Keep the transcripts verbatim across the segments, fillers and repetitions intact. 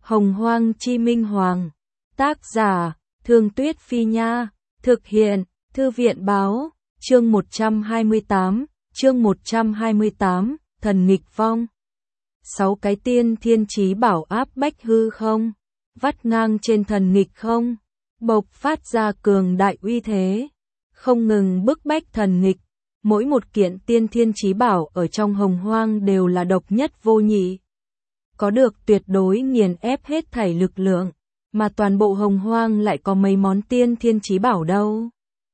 Hồng Hoang Chi Minh Hoàng. Tác giả, Thương Tuyết Phi Nha. Thực hiện, Thư viện Báo. Chương một trăm hai mươi tám, chương một trăm hai mươi tám, Thần Nghịch Vong. Sáu cái tiên thiên chí bảo áp bách hư không, vắt ngang trên thần nghịch không, bộc phát ra cường đại uy thế, không ngừng bức bách thần nghịch. Mỗi một kiện tiên thiên chí bảo ở trong hồng hoang đều là độc nhất vô nhị, có được tuyệt đối nghiền ép hết thảy lực lượng, mà toàn bộ hồng hoang lại có mấy món tiên thiên chí bảo đâu.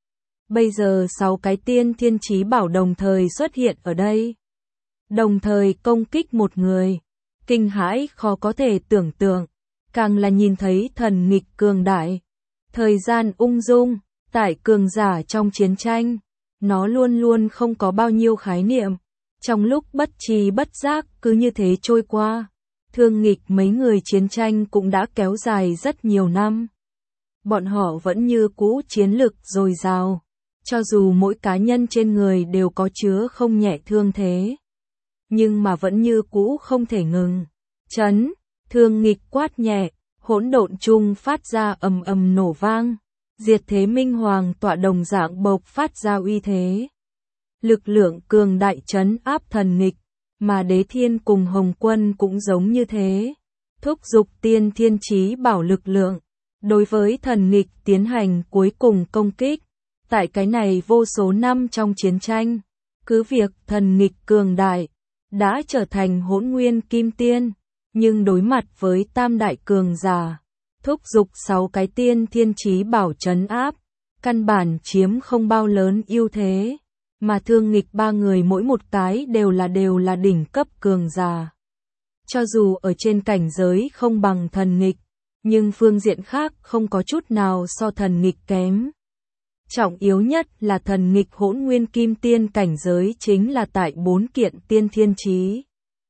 Bây giờ sáu cái tiên thiên chí bảo đồng thời xuất hiện ở đây, đồng thời công kích một người, kinh hãi khó có thể tưởng tượng, càng là nhìn thấy thần nghịch cường đại, thời gian ung dung, tại cường giả trong chiến tranh, nó luôn luôn không có bao nhiêu khái niệm, trong lúc bất tri bất giác cứ như thế trôi qua. Thương nghịch mấy người chiến tranh cũng đã kéo dài rất nhiều năm, bọn họ vẫn như cũ chiến lực dồi dào, cho dù mỗi cá nhân trên người đều có chứa không nhẹ thương thế, nhưng mà vẫn như cũ không thể ngừng. Chấn, thương nghịch quát nhẹ, hỗn độn chung phát ra ầm ầm nổ vang, diệt thế minh hoàng tọa đồng dạng bộc phát ra uy thế. Lực lượng cường đại trấn áp thần nghịch, mà đế thiên cùng hồng quân cũng giống như thế, thúc giục tiên thiên chí bảo lực lượng, đối với thần nghịch tiến hành cuối cùng công kích. Tại cái này vô số năm trong chiến tranh, cứ việc thần nghịch cường đại, đã trở thành hỗn nguyên kim tiên, nhưng đối mặt với tam đại cường giả, thúc giục sáu cái tiên thiên chí bảo trấn áp, căn bản chiếm không bao lớn ưu thế, mà thương nghịch ba người mỗi một cái đều là đều là đỉnh cấp cường giả. Cho dù ở trên cảnh giới không bằng thần nghịch, nhưng phương diện khác không có chút nào so thần nghịch kém. Trọng yếu nhất là thần nghịch hỗn nguyên kim tiên cảnh giới chính là tại bốn kiện tiên thiên chí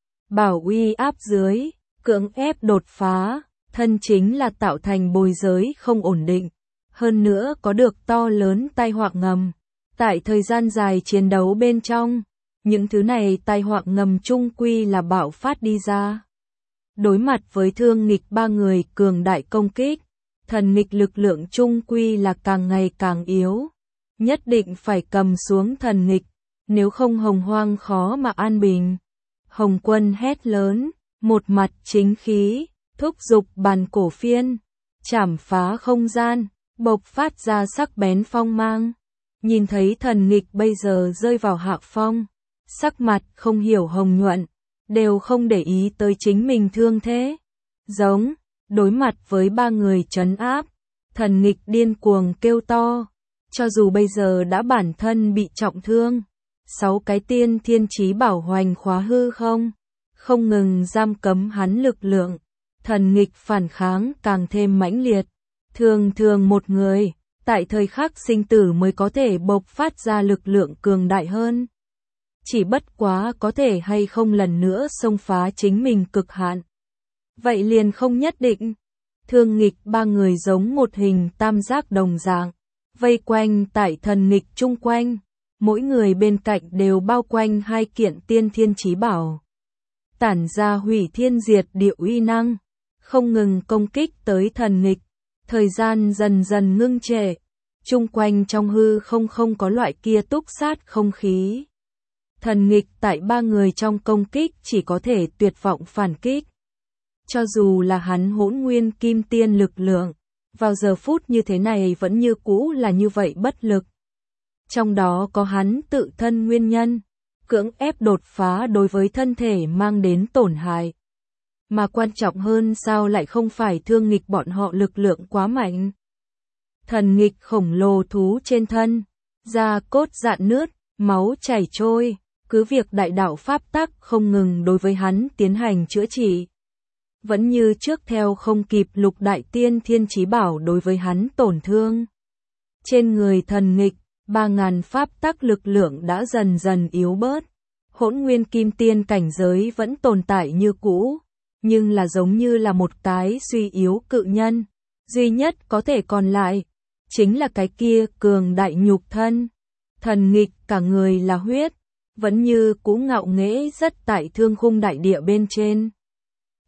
bảo uy áp dưới, cưỡng ép đột phá, thân chính là tạo thành bồi giới không ổn định, hơn nữa có được to lớn tai họa ngầm. Tại thời gian dài chiến đấu bên trong, những thứ này tai họa ngầm chung quy là bạo phát đi ra. Đối mặt với thương nghịch ba người cường đại công kích, thần nghịch lực lượng chung quy là càng ngày càng yếu, nhất định phải cầm xuống thần nghịch, nếu không hồng hoang khó mà an bình. Hồng quân hét lớn, một mặt chính khí, thúc giục bàn cổ phiên, chảm phá không gian, bộc phát ra sắc bén phong mang. Nhìn thấy thần nghịch bây giờ rơi vào hạ phong, sắc mặt không hiểu hồng nhuận, đều không để ý tới chính mình thương thế. Giống, đối mặt với ba người trấn áp, thần nghịch điên cuồng kêu to, cho dù bây giờ đã bản thân bị trọng thương, sáu cái tiên thiên chí bảo hoành khóa hư không, không ngừng giam cấm hắn lực lượng, thần nghịch phản kháng càng thêm mãnh liệt. Thường thường một người, tại thời khắc sinh tử mới có thể bộc phát ra lực lượng cường đại hơn. Chỉ bất quá có thể hay không lần nữa xông phá chính mình cực hạn. Vậy liền không nhất định. Thương nghịch ba người giống một hình tam giác đồng dạng, vây quanh tại thần nghịch chung quanh, mỗi người bên cạnh đều bao quanh hai kiện tiên thiên chí bảo, tản ra hủy thiên diệt địa uy năng, không ngừng công kích tới thần nghịch. Thời gian dần dần ngưng trệ, chung quanh trong hư không không có loại kia túc sát không khí. Thần nghịch tại ba người trong công kích chỉ có thể tuyệt vọng phản kích. Cho dù là hắn hỗn nguyên kim tiên lực lượng, vào giờ phút như thế này vẫn như cũ là như vậy bất lực. Trong đó có hắn tự thân nguyên nhân, cưỡng ép đột phá đối với thân thể mang đến tổn hại. Mà quan trọng hơn sao lại không phải thương nghịch bọn họ lực lượng quá mạnh. Thần nghịch khổng lồ thú trên thân, da cốt rạn nứt, máu chảy trôi, cứ việc đại đạo pháp tắc không ngừng đối với hắn tiến hành chữa trị. Vẫn như trước theo không kịp lục đại tiên thiên chí bảo đối với hắn tổn thương. Trên người thần nghịch, ba ngàn pháp tắc lực lượng đã dần dần yếu bớt. Hỗn nguyên kim tiên cảnh giới vẫn tồn tại như cũ, nhưng là giống như là một cái suy yếu cự nhân, duy nhất có thể còn lại, chính là cái kia cường đại nhục thân. Thần nghịch cả người là huyết, vẫn như cũ ngạo nghễ rất tại thương khung đại địa bên trên.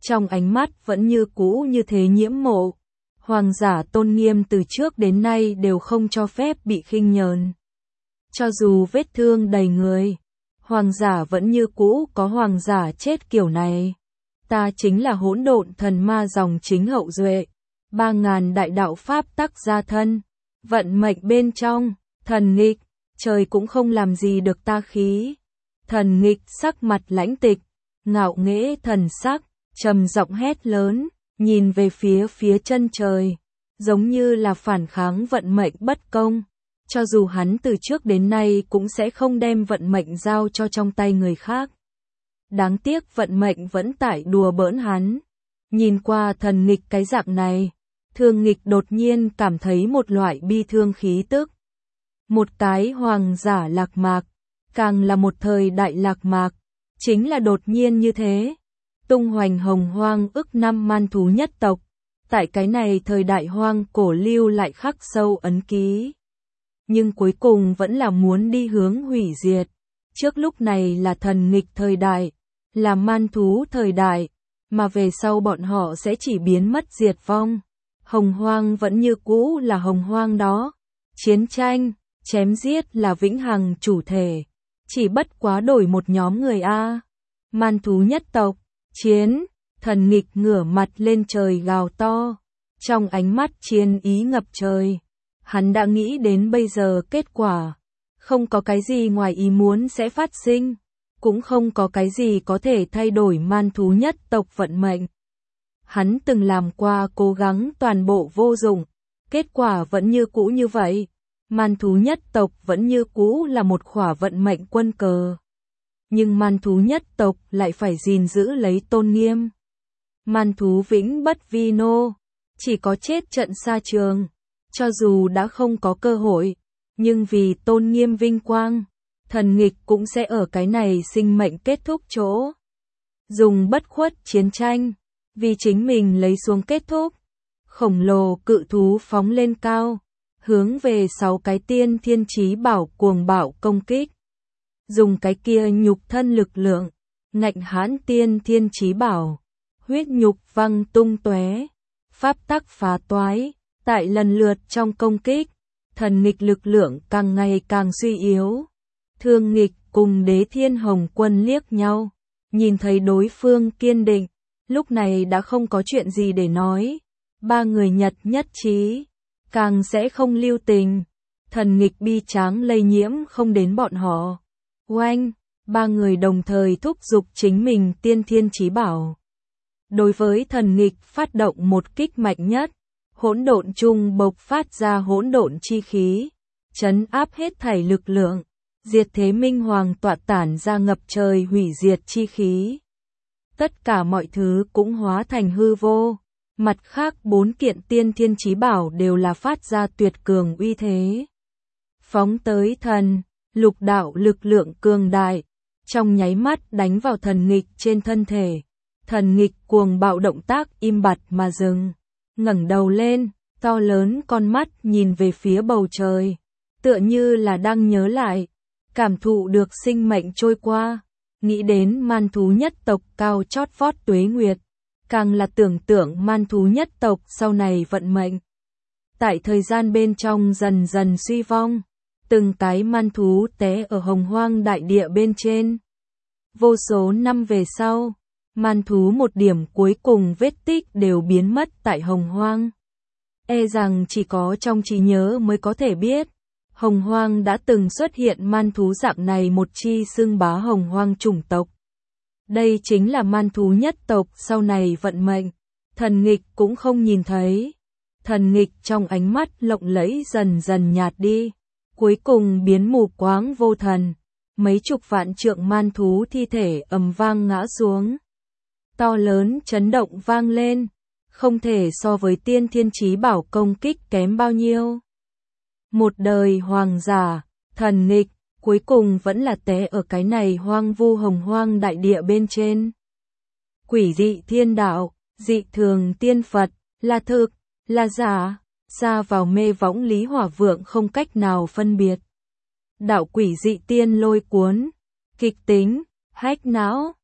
trong ánh mắt vẫn như cũ như thế nhiễm mộ. Hoàng giả tôn nghiêm từ trước đến nay đều không cho phép bị khinh nhờn. Cho dù vết thương đầy người, hoàng giả vẫn như cũ có hoàng giả chết kiểu này. Ta chính là hỗn độn thần ma dòng chính hậu duệ, ba ngàn đại đạo pháp tắc gia thân, vận mệnh bên trong, thần nghịch, trời cũng không làm gì được ta khí. Thần nghịch sắc mặt lãnh tịch, ngạo nghễ thần sắc, trầm giọng hét lớn, nhìn về phía phía chân trời, giống như là phản kháng vận mệnh bất công. Cho dù hắn từ trước đến nay cũng sẽ không đem vận mệnh giao cho trong tay người khác. Đáng tiếc vận mệnh vẫn tại đùa bỡn hắn. Nhìn qua thần nghịch cái dạng này, Thương Nghịch đột nhiên cảm thấy một loại bi thương khí tức. Một cái hoàng giả lạc mạc, càng là một thời đại lạc mạc, chính là đột nhiên như thế. Tung hoành hồng hoang ức năm man thú nhất tộc, tại cái này thời đại hoang cổ lưu lại khắc sâu ấn ký. Nhưng cuối cùng vẫn là muốn đi hướng hủy diệt. Trước lúc này là thần nghịch thời đại, là man thú thời đại, mà về sau bọn họ sẽ chỉ biến mất diệt vong. Hồng hoang vẫn như cũ là hồng hoang đó. Chiến tranh, chém giết là vĩnh hằng chủ thể. Chỉ bất quá đổi một nhóm người A. Man thú nhất tộc, chiến, thần nghịch ngửa mặt lên trời gào to. Trong ánh mắt chiến ý ngập trời. Hắn đã nghĩ đến bây giờ kết quả. Không có cái gì ngoài ý muốn sẽ phát sinh. Cũng không có cái gì có thể thay đổi man thú nhất tộc vận mệnh. Hắn từng làm qua cố gắng toàn bộ vô dụng. Kết quả vẫn như cũ như vậy. Man thú nhất tộc vẫn như cũ là một khỏa vận mệnh quân cờ. Nhưng man thú nhất tộc lại phải gìn giữ lấy tôn nghiêm. Man thú vĩnh bất vi nô. Chỉ có chết trận xa trường. Cho dù đã không có cơ hội. Nhưng vì tôn nghiêm vinh quang. Thần nghịch cũng sẽ ở cái này sinh mệnh kết thúc chỗ. Dùng bất khuất chiến tranh. Vì chính mình lấy xuống kết thúc. Khổng lồ cự thú phóng lên cao. Hướng về sáu cái tiên thiên chí bảo cuồng bạo công kích. Dùng cái kia nhục thân lực lượng. Ngạnh hãn tiên thiên chí bảo. Huyết nhục văng tung tóe. Pháp tắc phá toái. Tại lần lượt trong công kích. Thần nghịch lực lượng càng ngày càng suy yếu. Thương Nghịch cùng Đế Thiên Hồng Quân liếc nhau. Nhìn thấy đối phương kiên định. Lúc này đã không có chuyện gì để nói. Ba người Nhật nhất trí. Càng sẽ không lưu tình. Thần nghịch bi tráng lây nhiễm không đến bọn họ. Oanh, ba người đồng thời thúc giục chính mình tiên thiên chí bảo. Đối với thần nghịch phát động một kích mạnh nhất. Hỗn độn chung bộc phát ra hỗn độn chi khí. Trấn áp hết thảy lực lượng. Diệt thế minh hoàng tọa tản ra ngập trời hủy diệt chi khí. Tất cả mọi thứ cũng hóa thành hư vô. Mặt khác bốn kiện tiên thiên chí bảo đều là phát ra tuyệt cường uy thế. Phóng tới thần, lục đạo lực lượng cường đại. Trong nháy mắt đánh vào thần nghịch trên thân thể. Thần nghịch cuồng bạo động tác im bặt mà dừng. Ngẩng đầu lên, to lớn con mắt nhìn về phía bầu trời. Tựa như là đang nhớ lại. Cảm thụ được sinh mệnh trôi qua. Nghĩ đến man thú nhất tộc cao chót vót tuế nguyệt. Càng là tưởng tượng man thú nhất tộc sau này vận mệnh. Tại thời gian bên trong dần dần suy vong. Từng cái man thú té ở hồng hoang đại địa bên trên. Vô số năm về sau. Man thú một điểm cuối cùng vết tích đều biến mất tại hồng hoang. E rằng chỉ có trong trí nhớ mới có thể biết. Hồng hoang đã từng xuất hiện man thú dạng này một chi xưng bá hồng hoang chủng tộc. Đây chính là man thú nhất tộc sau này vận mệnh. Thần nghịch cũng không nhìn thấy. Thần nghịch trong ánh mắt lộng lẫy dần dần nhạt đi. Cuối cùng biến mù quáng vô thần. Mấy chục vạn trượng man thú thi thể ầm vang ngã xuống. To lớn chấn động vang lên. Không thể so với tiên thiên chí bảo công kích kém bao nhiêu. Một đời hoàng giả, thần nghịch, cuối cùng vẫn là té ở cái này hoang vu hồng hoang đại địa bên trên. Quỷ dị thiên đạo, dị thường tiên Phật, là thực, là giả, xa vào mê võng lý hỏa vượng không cách nào phân biệt. Đạo quỷ dị tiên lôi cuốn, kịch tính, hách não,